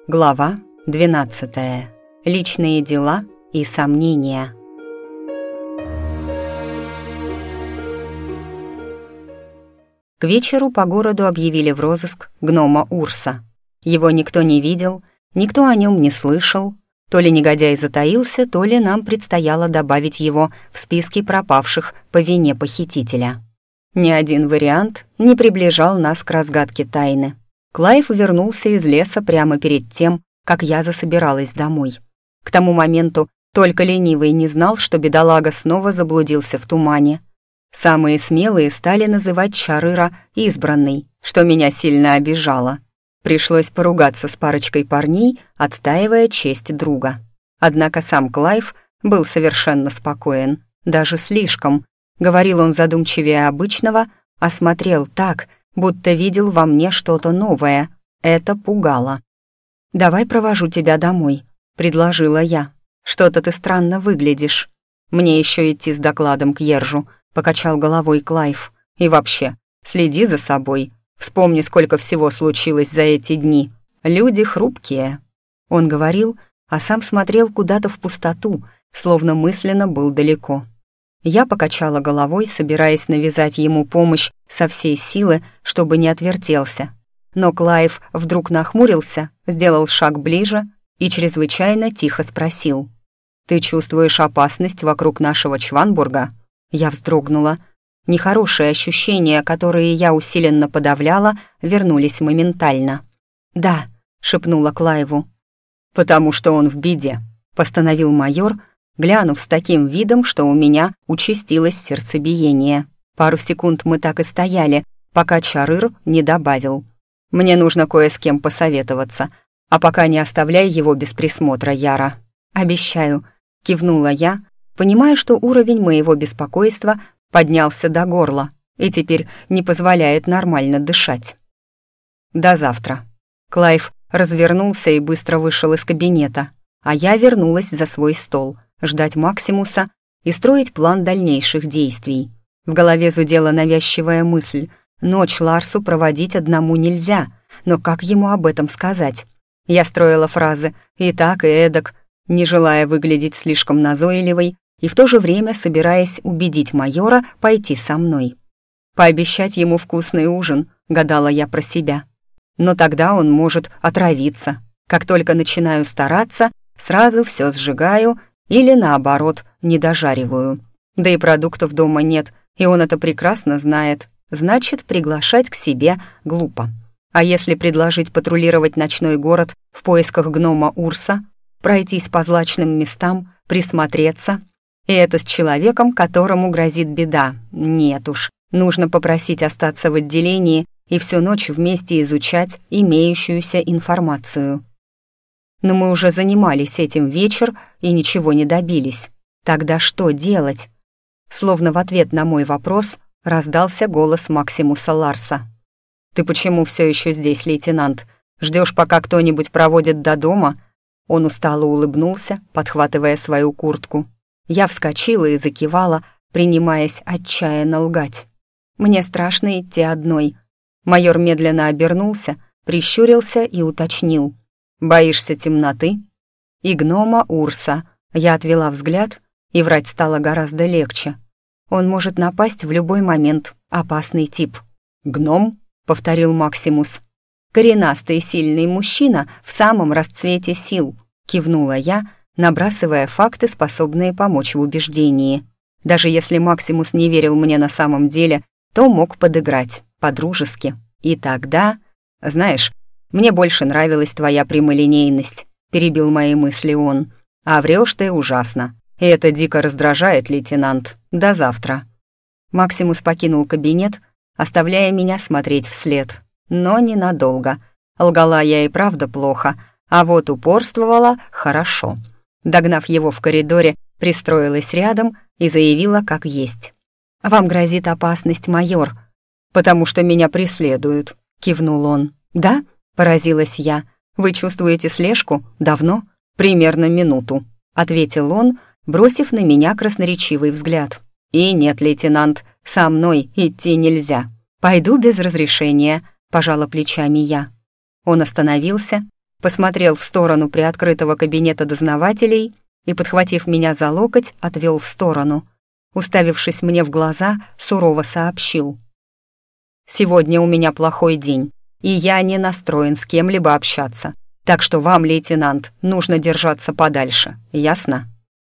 Глава 12. Личные дела и сомнения. К вечеру по городу объявили в розыск гнома Урса. Его никто не видел, никто о нем не слышал. То ли негодяй затаился, то ли нам предстояло добавить его в списки пропавших по вине похитителя. Ни один вариант не приближал нас к разгадке тайны. Клайв вернулся из леса прямо перед тем, как я засобиралась домой. К тому моменту только ленивый не знал, что бедолага снова заблудился в тумане. Самые смелые стали называть Чарыра избранной, что меня сильно обижало. Пришлось поругаться с парочкой парней, отстаивая честь друга. Однако сам Клайв был совершенно спокоен, даже слишком. Говорил он задумчивее обычного, а смотрел так, будто видел во мне что-то новое. Это пугало. «Давай провожу тебя домой», — предложила я. «Что-то ты странно выглядишь». «Мне еще идти с докладом к Ержу», — покачал головой Клайв. «И вообще, следи за собой. Вспомни, сколько всего случилось за эти дни. Люди хрупкие». Он говорил, а сам смотрел куда-то в пустоту, словно мысленно был далеко. Я покачала головой, собираясь навязать ему помощь со всей силы, чтобы не отвертелся. Но Клайв вдруг нахмурился, сделал шаг ближе и чрезвычайно тихо спросил. «Ты чувствуешь опасность вокруг нашего Чванбурга?» Я вздрогнула. Нехорошие ощущения, которые я усиленно подавляла, вернулись моментально. «Да», — шепнула Клайву. «Потому что он в беде», — постановил майор, глянув с таким видом, что у меня участилось сердцебиение. Пару секунд мы так и стояли, пока Чарыр не добавил. «Мне нужно кое с кем посоветоваться, а пока не оставляй его без присмотра, Яра». «Обещаю», — кивнула я, понимая, что уровень моего беспокойства поднялся до горла и теперь не позволяет нормально дышать. «До завтра». Клайв развернулся и быстро вышел из кабинета, а я вернулась за свой стол, ждать Максимуса и строить план дальнейших действий. В голове зудела навязчивая мысль. Ночь Ларсу проводить одному нельзя, но как ему об этом сказать? Я строила фразы и так, и эдак, не желая выглядеть слишком назойливой и в то же время собираясь убедить майора пойти со мной. Пообещать ему вкусный ужин, гадала я про себя. Но тогда он может отравиться. Как только начинаю стараться, сразу все сжигаю или, наоборот, не дожариваю. Да и продуктов дома нет, и он это прекрасно знает. Значит, приглашать к себе глупо. А если предложить патрулировать ночной город в поисках гнома Урса, пройтись по злачным местам, присмотреться? И это с человеком, которому грозит беда. Нет уж, нужно попросить остаться в отделении и всю ночь вместе изучать имеющуюся информацию. Но мы уже занимались этим вечер и ничего не добились. Тогда что делать? Словно в ответ на мой вопрос раздался голос Максимуса Ларса. «Ты почему все еще здесь, лейтенант? Ждешь, пока кто-нибудь проводит до дома?» Он устало улыбнулся, подхватывая свою куртку. Я вскочила и закивала, принимаясь отчаянно лгать. «Мне страшно идти одной». Майор медленно обернулся, прищурился и уточнил. «Боишься темноты?» «И гнома Урса». Я отвела взгляд, и врать стало гораздо легче. Он может напасть в любой момент, опасный тип. «Гном?» — повторил Максимус. «Коренастый сильный мужчина в самом расцвете сил», — кивнула я, набрасывая факты, способные помочь в убеждении. Даже если Максимус не верил мне на самом деле, то мог подыграть, по-дружески. И тогда... «Знаешь, мне больше нравилась твоя прямолинейность», — перебил мои мысли он. «А врешь ты ужасно. И это дико раздражает, лейтенант. До завтра». Максимус покинул кабинет, оставляя меня смотреть вслед. Но ненадолго. Лгала я и правда плохо, а вот упорствовала хорошо. Догнав его в коридоре, пристроилась рядом и заявила как есть. «Вам грозит опасность, майор». «Потому что меня преследуют», — кивнул он. «Да?» — поразилась я. «Вы чувствуете слежку? Давно?» «Примерно минуту», — ответил он, бросив на меня красноречивый взгляд. «И нет, лейтенант, со мной идти нельзя. Пойду без разрешения», — пожала плечами я. Он остановился, посмотрел в сторону приоткрытого кабинета дознавателей и, подхватив меня за локоть, отвел в сторону. Уставившись мне в глаза, сурово сообщил: «Сегодня у меня плохой день, и я не настроен с кем-либо общаться, так что вам, лейтенант, нужно держаться подальше, ясно?»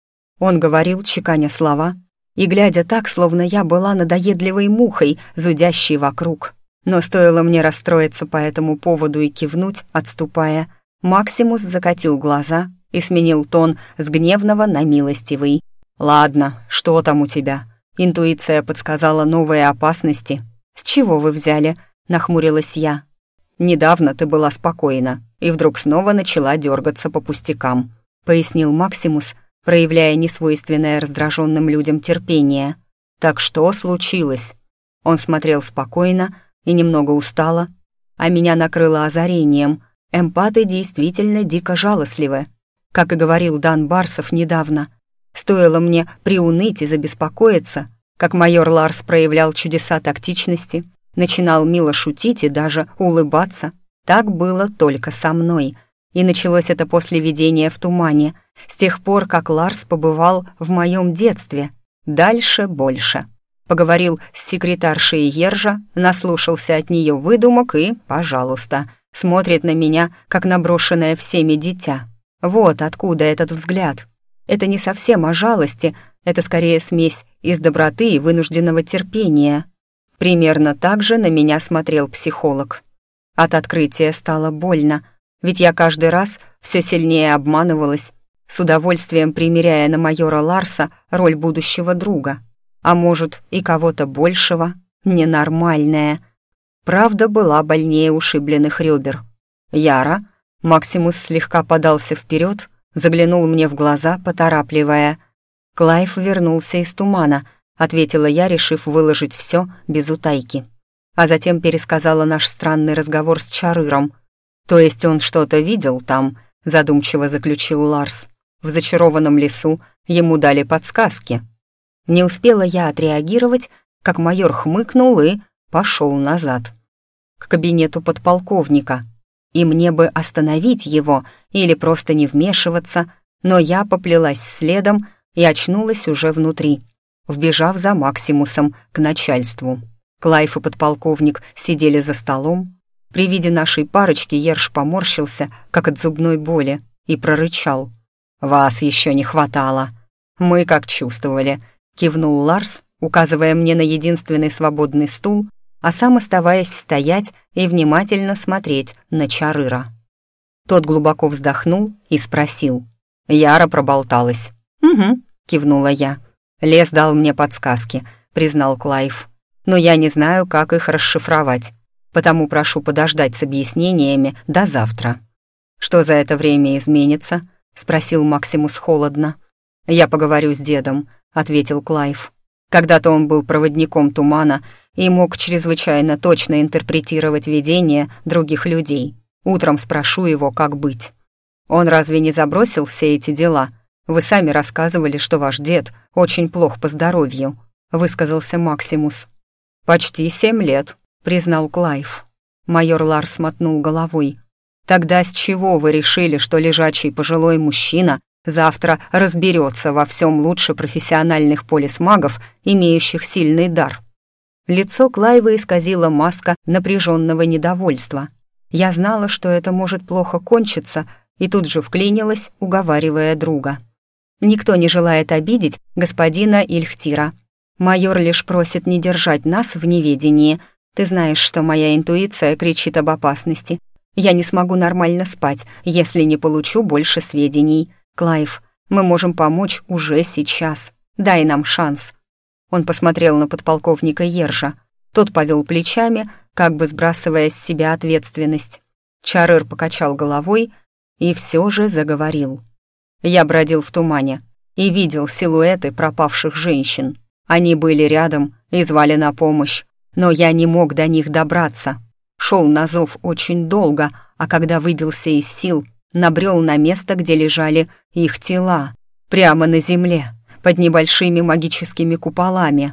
Он говорил, чеканя слова, и глядя так, словно я была надоедливой мухой, зудящей вокруг. Но стоило мне расстроиться по этому поводу и кивнуть, отступая, Максимус закатил глаза и сменил тон с гневного на милостивый. «Ладно, что там у тебя? Интуиция подсказала новые опасности». «С чего вы взяли?» — нахмурилась я. «Недавно ты была спокойна, и вдруг снова начала дергаться по пустякам», — пояснил Максимус, проявляя несвойственное раздраженным людям терпение. «Так что случилось?» Он смотрел спокойно и немного устало, а меня накрыло озарением. Эмпаты действительно дико жалостливы. Как и говорил Дан Барсов недавно, стоило мне приуныть и забеспокоиться, как майор Ларс проявлял чудеса тактичности, начинал мило шутить и даже улыбаться. Так было только со мной. И началось это после видения в тумане, с тех пор, как Ларс побывал в моем детстве. Дальше больше. Поговорил с секретаршей Ержа, наслушался от нее выдумок и, пожалуйста, смотрит на меня, как на брошенное всеми дитя. Вот откуда этот взгляд. Это не совсем о жалости, это скорее смесь из доброты и вынужденного терпения. Примерно так же на меня смотрел психолог. От открытия стало больно, ведь я каждый раз все сильнее обманывалась, с удовольствием примеряя на майора Ларса роль будущего друга. А может, и кого-то большего, ненормальная. Правда была больнее ушибленных ребер. «Яра?» Максимус слегка подался вперед, заглянул мне в глаза, поторапливая. «Клайв вернулся из тумана», — ответила я, решив выложить все без утайки. А затем пересказала наш странный разговор с Чарыром. «То есть он что-то видел там?» — задумчиво заключил Ларс. «В зачарованном лесу ему дали подсказки». Не успела я отреагировать, как майор хмыкнул и пошел назад, к кабинету подполковника. И мне бы остановить его или просто не вмешиваться, но я поплелась следом и очнулась уже внутри, вбежав за Максимусом к начальству. Клайв и подполковник сидели за столом. При виде нашей парочки Ерш поморщился, как от зубной боли, и прорычал: «Вас еще не хватало». «Мы как чувствовали», — кивнул Ларс, указывая мне на единственный свободный стул, а сам оставаясь стоять и внимательно смотреть на Чарыра. Тот глубоко вздохнул и спросил: «Яра проболталась». «Угу», — кивнула я. «Лес дал мне подсказки», — признал Клайв. «Но я не знаю, как их расшифровать, потому прошу подождать с объяснениями до завтра». «Что за это время изменится?» — спросил Максимус холодно. «Я поговорю с дедом», — ответил Клайв. «Когда-то он был проводником тумана и мог чрезвычайно точно интерпретировать видения других людей. Утром спрошу его, как быть». «Он разве не забросил все эти дела? Вы сами рассказывали, что ваш дед очень плох по здоровью», — высказался Максимус. «Почти 7 лет», — признал Клайв. Майор Ларс мотнул головой. «Тогда с чего вы решили, что лежачий пожилой мужчина завтра разберется во всем лучше профессиональных полисмагов, имеющих сильный дар?» Лицо Клайва исказила маска напряженного недовольства. Я знала, что это может плохо кончиться, и тут же вклинилась, уговаривая друга. «Никто не желает обидеть господина Ильхтира. Майор лишь просит не держать нас в неведении. Ты знаешь, что моя интуиция кричит об опасности. Я не смогу нормально спать, если не получу больше сведений. Клайв, мы можем помочь уже сейчас. Дай нам шанс». Он посмотрел на подполковника Ержа. Тот повел плечами, как бы сбрасывая с себя ответственность. Чарыр покачал головой и все же заговорил. «Я бродил в тумане и видел силуэты пропавших женщин. Они были рядом и звали на помощь, но я не мог до них добраться. Шел на зов очень долго, а когда выбился из сил, набрел на место, где лежали их тела, прямо на земле, под небольшими магическими куполами».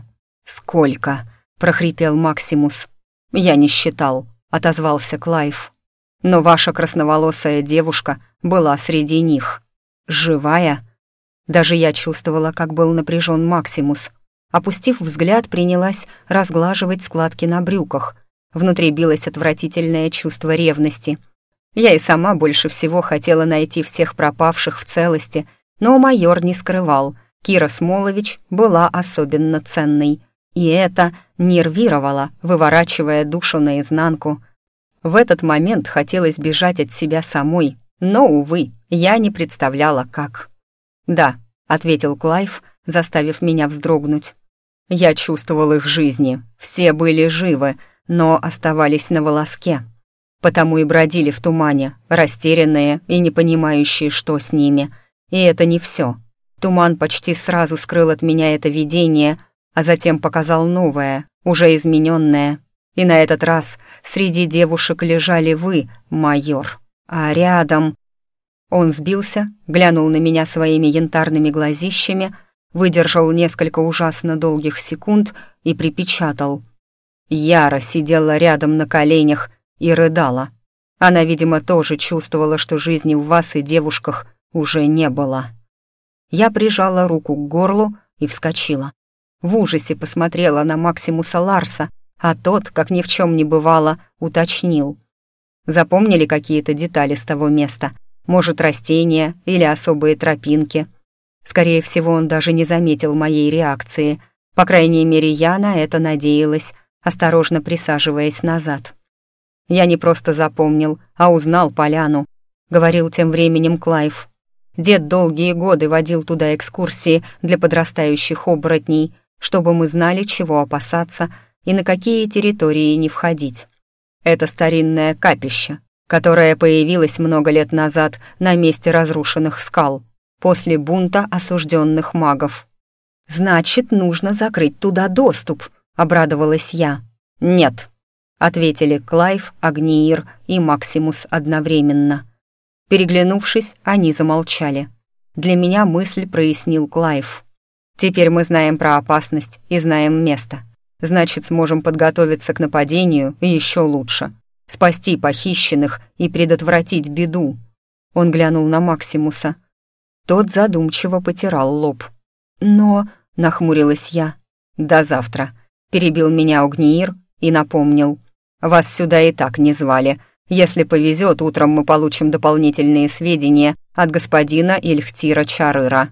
«Сколько?» — прохрипел Максимус. «Я не считал», — отозвался Клайв. но ваша красноволосая девушка была среди них. Живая? Даже я чувствовала, как был напряжен Максимус. Опустив взгляд, принялась разглаживать складки на брюках. Внутри билось отвратительное чувство ревности. Я и сама больше всего хотела найти всех пропавших в целости, но майор не скрывал. Кира Смолович была особенно ценной. И это нервировало, выворачивая душу наизнанку. В этот момент хотелось бежать от себя самой, но, увы, я не представляла, как. «Да», — ответил Клайв, заставив меня вздрогнуть. «Я чувствовал их жизни, все были живы, но оставались на волоске. Потому и бродили в тумане, растерянные и не понимающие, что с ними. И это не все. Туман почти сразу скрыл от меня это видение, а затем показал новое, уже измененное. И на этот раз среди девушек лежали вы, майор, а рядом...» Он сбился, глянул на меня своими янтарными глазищами, выдержал несколько ужасно долгих секунд и припечатал. Яра сидела рядом на коленях и рыдала. Она, видимо, тоже чувствовала, что жизни в вас и девушках уже не было. Я прижала руку к горлу и вскочила. В ужасе посмотрела на Максимуса Ларса, а тот, как ни в чем не бывало, уточнил. Запомнили какие-то детали с того места? Может, растения или особые тропинки? Скорее всего, он даже не заметил моей реакции. По крайней мере, я на это надеялась, осторожно присаживаясь назад. «Я не просто запомнил, а узнал поляну», — говорил тем временем Клайв. «Дед долгие годы водил туда экскурсии для подрастающих оборотней, чтобы мы знали, чего опасаться и на какие территории не входить. Это старинное капище, которое появилось много лет назад на месте разрушенных скал, после бунта осужденных магов. «Значит, нужно закрыть туда доступ», — обрадовалась я. «Нет», — ответили Клайв, Агниир и Максимус одновременно. Переглянувшись, они замолчали. Для меня мысль прояснил Клайв. «Теперь мы знаем про опасность и знаем место. Значит, сможем подготовиться к нападению еще лучше. Спасти похищенных и предотвратить беду». Он глянул на Максимуса. Тот задумчиво потирал лоб. «Но...» — нахмурилась я. «До завтра», — перебил меня Огниир и напомнил. «Вас сюда и так не звали. Если повезет, утром мы получим дополнительные сведения от господина Ильхтира Чарыра.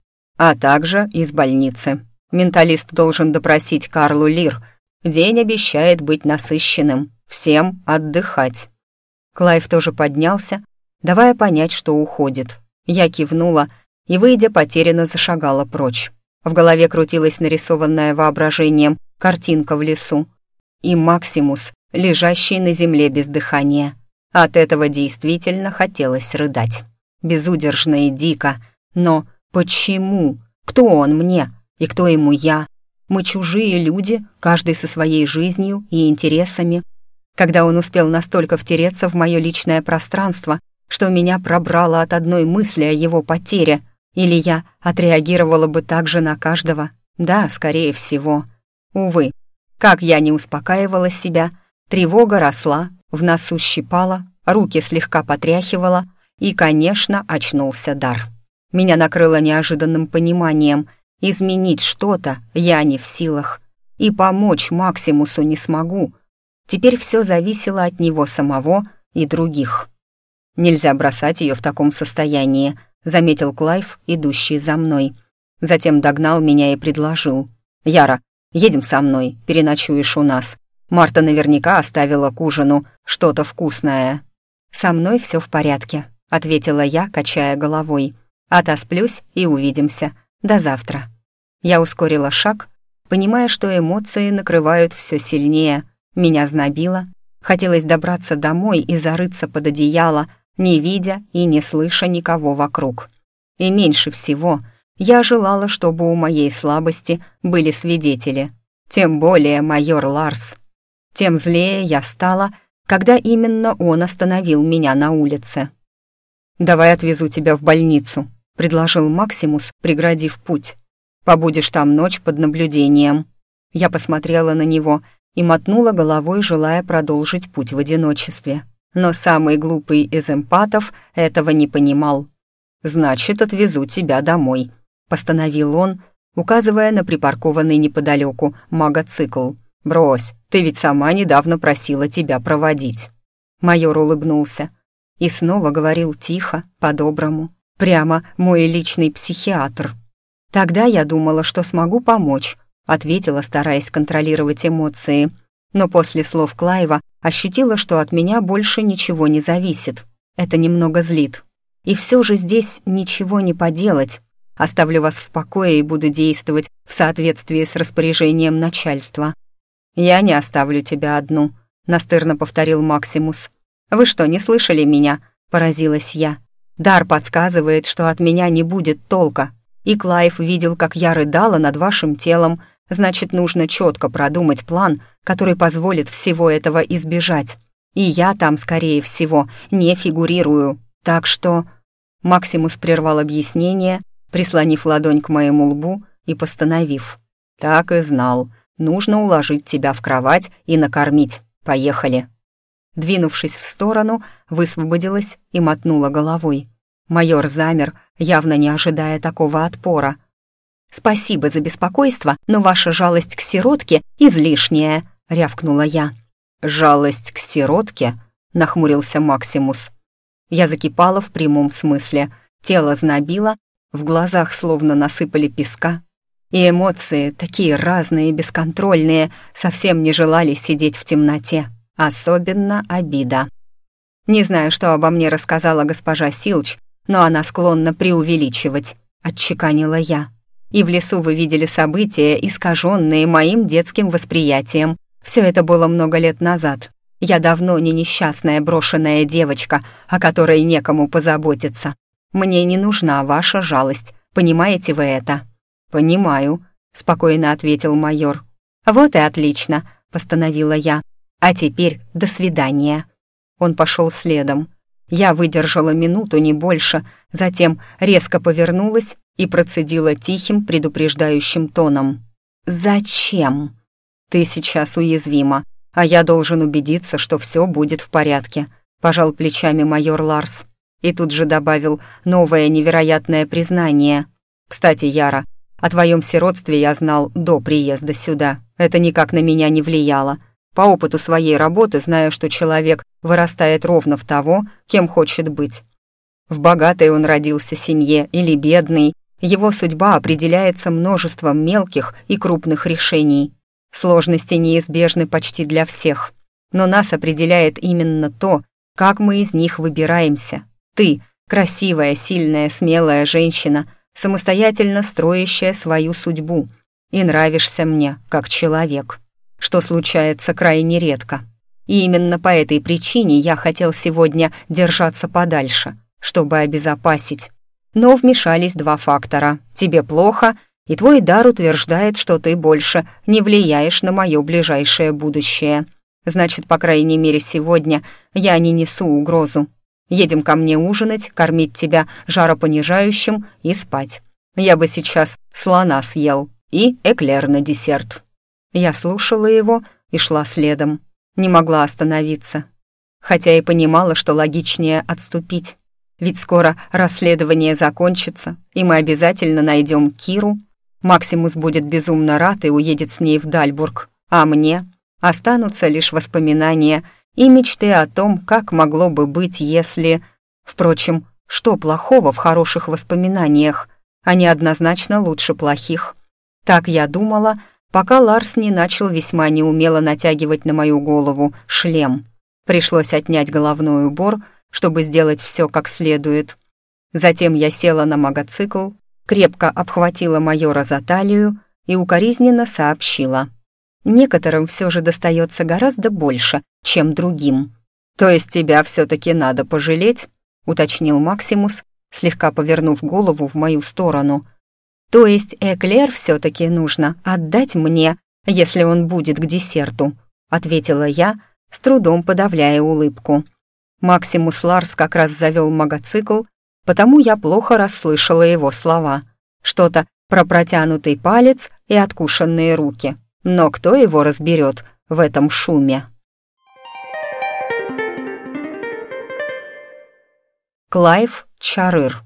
А также из больницы. Менталист должен допросить Карлу Лир. День обещает быть насыщенным. Всем отдыхать». Клайв тоже поднялся, давая понять, что уходит. Я кивнула и, выйдя, потерянно зашагала прочь. В голове крутилась нарисованная воображением картинка в лесу. И Максимус, лежащий на земле без дыхания. От этого действительно хотелось рыдать. Безудержно и дико. Но почему? Кто он мне? И кто ему я? Мы чужие люди, каждый со своей жизнью и интересами. Когда он успел настолько втереться в мое личное пространство, что меня пробрало от одной мысли о его потере, или я отреагировала бы так же на каждого? Да, скорее всего. Увы, как я не успокаивала себя, тревога росла, в носу щипала, руки слегка потряхивала, и, конечно, очнулся дар. Меня накрыло неожиданным пониманием. Изменить что-то я не в силах. И помочь Максимусу не смогу. Теперь все зависело от него самого и других. «Нельзя бросать ее в таком состоянии», — заметил Клайв, идущий за мной. Затем догнал меня и предложил. «Яра, едем со мной, переночуешь у нас. Марта наверняка оставила к ужину что-то вкусное». «Со мной все в порядке», — ответила я, качая головой. «Отосплюсь и увидимся. До завтра». Я ускорила шаг, понимая, что эмоции накрывают все сильнее. Меня знобило. Хотелось добраться домой и зарыться под одеяло, не видя и не слыша никого вокруг. И меньше всего я желала, чтобы у моей слабости были свидетели. Тем более майор Ларс. Тем злее я стала, когда именно он остановил меня на улице. «Давай отвезу тебя в больницу», — предложил Максимус, преградив путь. «Побудешь там ночь под наблюдением». Я посмотрела на него и мотнула головой, желая продолжить путь в одиночестве. но самый глупый из эмпатов этого не понимал. «Значит, отвезу тебя домой», — постановил он, указывая на припаркованный неподалеку магоцикл. «Брось, ты ведь сама недавно просила тебя проводить». Майор улыбнулся и снова говорил тихо, по-доброму. Прямо мой личный психиатр. «Тогда я думала, что смогу помочь», — ответила, стараясь контролировать эмоции. Но после слов Клайва ощутила, что от меня больше ничего не зависит. Это немного злит. И все же здесь ничего не поделать. Оставлю вас в покое и буду действовать в соответствии с распоряжением начальства. «Я не оставлю тебя одну», — настырно повторил Максимус. «Вы что, не слышали меня?» — поразилась я. «Дар подсказывает, что от меня не будет толка. И Клайв видел, как я рыдала над вашим телом. Значит, нужно четко продумать план, который позволит всего этого избежать. И я там, скорее всего, не фигурирую. Так что...» Максимус прервал объяснение, прислонив ладонь к моему лбу и постановив. «Так и знал. Нужно уложить тебя в кровать и накормить. Поехали». Двинувшись в сторону, высвободилась и мотнула головой. Майор замер, явно не ожидая такого отпора. «Спасибо за беспокойство, но ваша жалость к сиротке излишняя», — рявкнула я. «Жалость к сиротке?» — нахмурился Максимус. Я закипала в прямом смысле. Тело знобило, в глазах словно насыпали песка. И эмоции, такие разные и бесконтрольные, совсем не желали сидеть в темноте. Особенно обида. Не знаю, что обо мне рассказала госпожа Силч, но она склонна преувеличивать, отчеканила я. И в лесу вы видели события, искаженные моим детским восприятием. Все это было много лет назад. Я давно не несчастная брошенная девочка, о которой некому позаботиться. Мне не нужна ваша жалость, понимаете вы это?» «Понимаю», — спокойно ответил майор. «Вот и отлично», — постановила я. «А теперь до свидания». Он пошел следом. Я выдержала минуту, не больше, затем резко повернулась и процедила тихим, предупреждающим тоном. «Зачем?» «Ты сейчас уязвима, а я должен убедиться, что все будет в порядке», — пожал плечами майор Ларс. И тут же добавил новое невероятное признание. «Кстати, Яра, о твоем сиротстве я знал до приезда сюда. Это никак на меня не влияло. По опыту своей работы знаю, что человек вырастает ровно в того, кем хочет быть. В богатой он родился семье или бедной, его судьба определяется множеством мелких и крупных решений. Сложности неизбежны почти для всех, но нас определяет именно то, как мы из них выбираемся. Ты — красивая, сильная, смелая женщина, самостоятельно строящая свою судьбу, и нравишься мне как человек, что случается крайне редко. И именно по этой причине я хотел сегодня держаться подальше, чтобы обезопасить. Но вмешались два фактора. Тебе плохо, и твой дар утверждает, что ты больше не влияешь на мое ближайшее будущее. Значит, по крайней мере, сегодня я не несу угрозу. Едем ко мне ужинать, кормить тебя жаропонижающим и спать. Я бы сейчас слона съел и эклер на десерт». Я слушала его и шла следом. Не могла остановиться. Хотя и понимала, что логичнее отступить. Ведь скоро расследование закончится, и мы обязательно найдем Киру. Максимус будет безумно рад и уедет с ней в Дальбург. А мне останутся лишь воспоминания и мечты о том, как могло бы быть, если... Впрочем, что плохого в хороших воспоминаниях? Они однозначно лучше плохих. Так я думала, пока Ларс не начал весьма неумело натягивать на мою голову шлем. Пришлось отнять головной убор, чтобы сделать все как следует. Затем я села на магоцикл, крепко обхватила майора за талию и укоризненно сообщила. Некоторым все же достается гораздо больше, чем другим. «То есть тебя все-таки надо пожалеть?» — уточнил Максимус, слегка повернув голову в мою сторону. «То есть эклер все-таки нужно отдать мне, если он будет к десерту», — ответила я, с трудом подавляя улыбку. Максимус Ларс как раз завел магоцикл, потому я плохо расслышала его слова. Что-то про протянутый палец и откушенные руки. Но кто его разберет в этом шуме? Клайв Чарыр.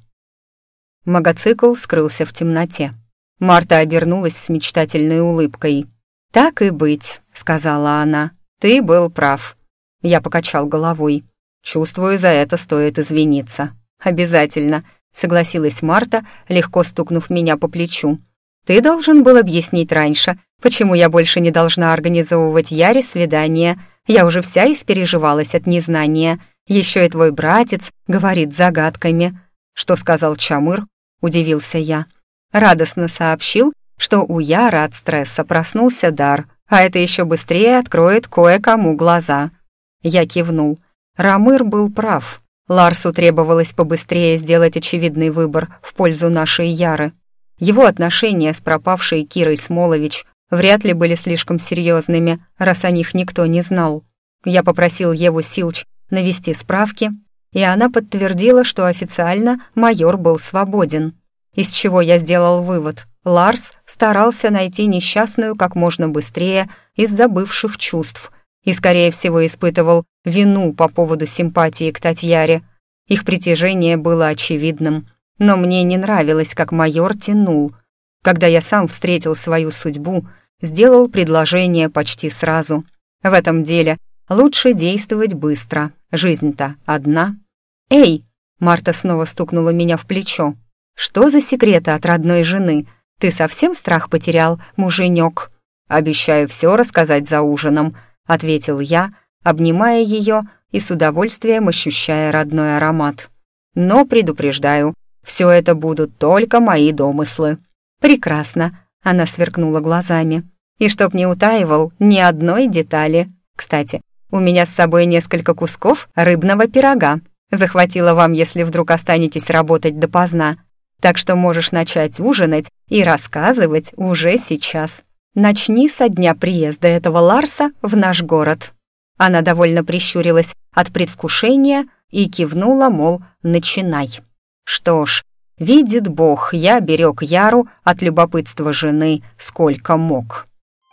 Мотоцикл скрылся в темноте. Марта обернулась с мечтательной улыбкой. «Так и быть», — сказала она, — «ты был прав». Я покачал головой. «Чувствую, за это стоит извиниться». «Обязательно», — согласилась Марта, легко стукнув меня по плечу. «Ты должен был объяснить раньше, почему я больше не должна организовывать Яре свидание. Я уже вся испереживалась от незнания. Еще и твой братец говорит загадками». «Что сказал Чамыр?» — удивился я. Радостно сообщил, что у Яры от стресса проснулся дар, а это еще быстрее откроет кое-кому глаза. Я кивнул. Рамыр был прав. Ларсу требовалось побыстрее сделать очевидный выбор в пользу нашей Яры. Его отношения с пропавшей Кирой Смолович вряд ли были слишком серьезными, раз о них никто не знал. Я попросил Еву Силч навести справки, и она подтвердила, что официально майор был свободен. Из чего я сделал вывод: Ларс старался найти несчастную как можно быстрее из-за бывших чувств и, скорее всего, испытывал вину по поводу симпатии к Татьяре. Их притяжение было очевидным, но мне не нравилось, как майор тянул. Когда я сам встретил свою судьбу, сделал предложение почти сразу. В этом деле лучше действовать быстро, жизнь-то одна. «Эй!» — Марта снова стукнула меня в плечо. «Что за секреты от родной жены? Ты совсем страх потерял, муженек?» «Обещаю все рассказать за ужином», — ответил я, обнимая ее и с удовольствием ощущая родной аромат. «Но предупреждаю, все это будут только мои домыслы». «Прекрасно», — она сверкнула глазами. «И чтоб не утаивал ни одной детали. Кстати, у меня с собой несколько кусков рыбного пирога. Захватила вам, если вдруг останетесь работать допоздна. Так что можешь начать ужинать и рассказывать уже сейчас. Начни со дня приезда этого Ларса в наш город». Она довольно прищурилась от предвкушения и кивнула, мол, начинай. Что ж, видит Бог, я берег Яру от любопытства жены сколько мог.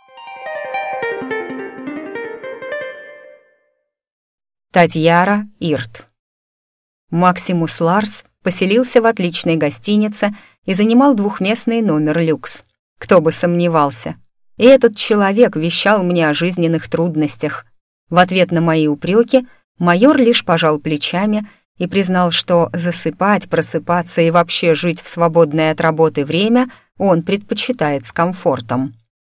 Татьяра Ирт. Максимус Ларс поселился в отличной гостинице и занимал двухместный номер люкс. Кто бы сомневался. И этот человек вещал мне о жизненных трудностях. В ответ на мои упреки майор лишь пожал плечами и признал, что засыпать, просыпаться и вообще жить в свободное от работы время он предпочитает с комфортом.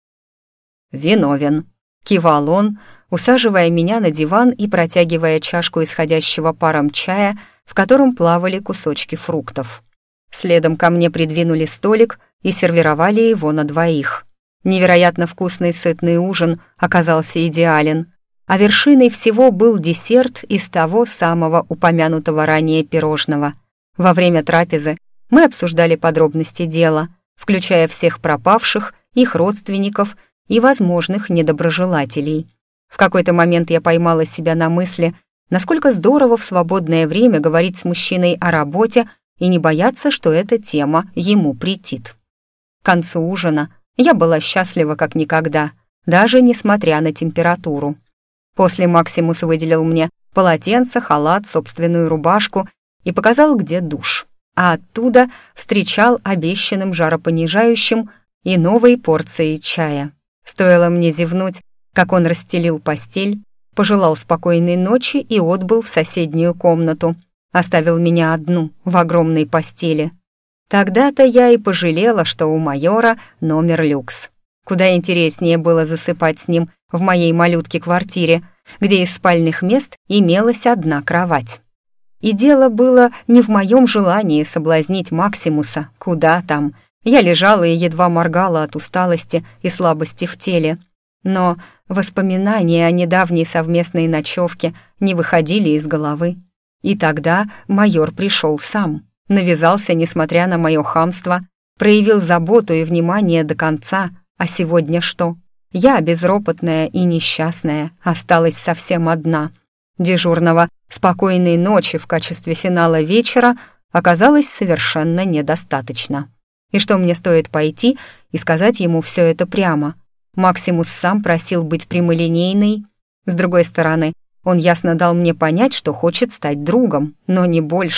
«Виновен», — кивал он, усаживая меня на диван и протягивая чашку исходящего паром чая, в котором плавали кусочки фруктов. Следом ко мне придвинули столик и сервировали его на двоих. Невероятно вкусный сытный ужин оказался идеален, а вершиной всего был десерт из того самого упомянутого ранее пирожного. Во время трапезы мы обсуждали подробности дела, включая всех пропавших, их родственников и возможных недоброжелателей. В какой-то момент я поймала себя на мысли, насколько здорово в свободное время говорить с мужчиной о работе и не бояться, что эта тема ему претит. К концу ужина я была счастлива как никогда, даже несмотря на температуру. После Максимус выделил мне полотенце, халат, собственную рубашку и показал, где душ, а оттуда встречал обещанным жаропонижающим и новой порцией чая. Стоило мне зевнуть, как он расстелил постель, пожелал спокойной ночи и отбыл в соседнюю комнату, оставил меня одну в огромной постели. Тогда-то я и пожалела, что у майора номер люкс. Куда интереснее было засыпать с ним в моей малютке-квартире, где из спальных мест имелась одна кровать. И дело было не в моем желании соблазнить Максимуса, куда там. Я лежала и едва моргала от усталости и слабости в теле. Но воспоминания о недавней совместной ночевке не выходили из головы. И тогда майор пришел сам, навязался, несмотря на мое хамство, проявил заботу и внимание до конца. А сегодня что? Я, безропотная и несчастная, осталась совсем одна. Дежурного «спокойной ночи» в качестве финала вечера оказалось совершенно недостаточно. И что мне стоит пойти и сказать ему все это прямо? Максимус сам просил быть прямолинейной. С другой стороны, он ясно дал мне понять, что хочет стать другом, но не больше.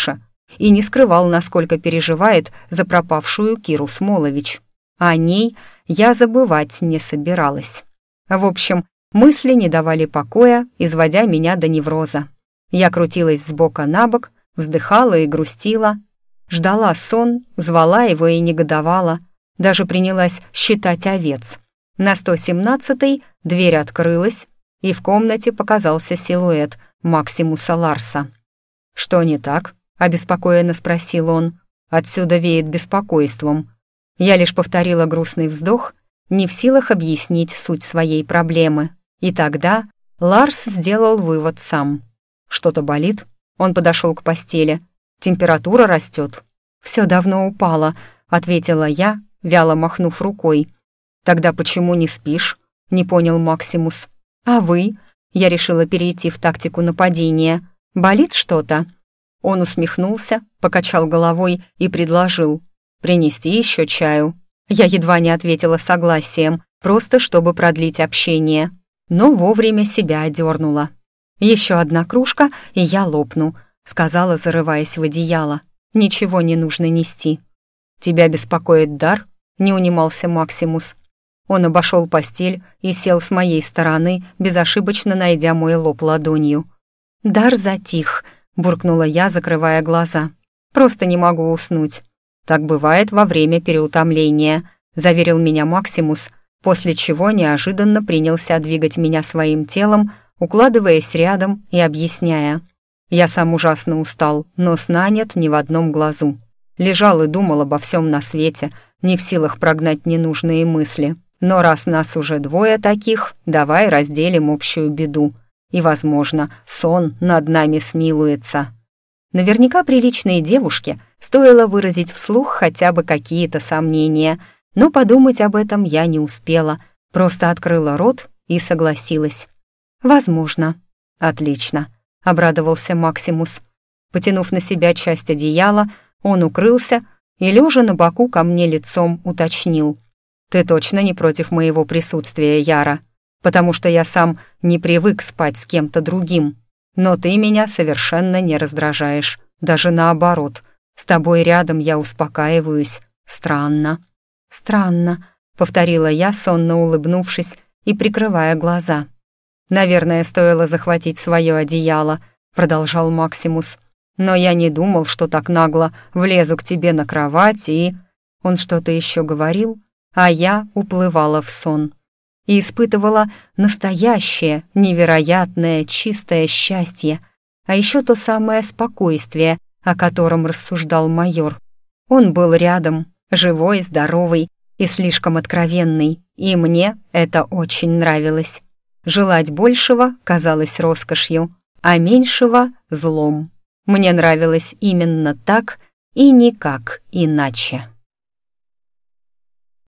и не скрывал, насколько переживает за пропавшую Киру Смолович. О ней я забывать не собиралась. В общем, мысли не давали покоя, изводя меня до невроза. Я крутилась с бока на бок, вздыхала и грустила, ждала сон, звала его и негодовала, даже принялась считать овец. На 117-й дверь открылась, и в комнате показался силуэт Максимуса Ларса. «Что не так?» — обеспокоенно спросил он. «Отсюда веет беспокойством». Я лишь повторила грустный вздох, не в силах объяснить суть своей проблемы. И тогда Ларс сделал вывод сам. «Что-то болит?» Он подошел к постели. «Температура растет». «Все давно упало», — ответила я, вяло махнув рукой. «Тогда почему не спишь?» — не понял Максимус. «А вы?» — я решила перейти в тактику нападения. «Болит что-то?» Он усмехнулся, покачал головой и предложил. «Принести еще чаю?» Я едва не ответила согласием, просто чтобы продлить общение, но вовремя себя одернула. «Еще одна кружка, и я лопну», — сказала, зарываясь в одеяло. «Ничего не нужно нести». «Тебя беспокоит дар?» — не унимался Максимус. Он обошел постель и сел с моей стороны, безошибочно найдя мой лоб ладонью. «Дар затих», — буркнула я, закрывая глаза. «Просто не могу уснуть». «Так бывает во время переутомления», — заверил меня Максимус, после чего неожиданно принялся двигать меня своим телом, укладываясь рядом и объясняя. Я сам ужасно устал, но сна нет ни в одном глазу. Лежал и думал обо всем на свете, не в силах прогнать ненужные мысли. Но раз нас уже двое таких, давай разделим общую беду. И, возможно, сон над нами смилуется. Наверняка приличной девушке стоило выразить вслух хотя бы какие-то сомнения, но подумать об этом я не успела, просто открыла рот и согласилась. «Возможно». «Отлично», — обрадовался Максимус. Потянув на себя часть одеяла, он укрылся и, лежа на боку ко мне лицом, уточнил. «Ты точно не против моего присутствия, Яра? Потому что я сам не привык спать с кем-то другим. Но ты меня совершенно не раздражаешь, даже наоборот. С тобой рядом я успокаиваюсь. Странно». «Странно», — повторила я, сонно улыбнувшись и прикрывая глаза. «Наверное, стоило захватить свое одеяло», — продолжал Максимус. «Но я не думал, что так нагло влезу к тебе на кровать и...» Он что-то еще говорил, а я уплывала в сон и испытывала настоящее, невероятное, чистое счастье, а еще то самое спокойствие, о котором рассуждал майор. Он был рядом, живой, здоровый и слишком откровенный, и мне это очень нравилось. Желать большего казалось роскошью, а меньшего — злом. Мне нравилось именно так и никак иначе.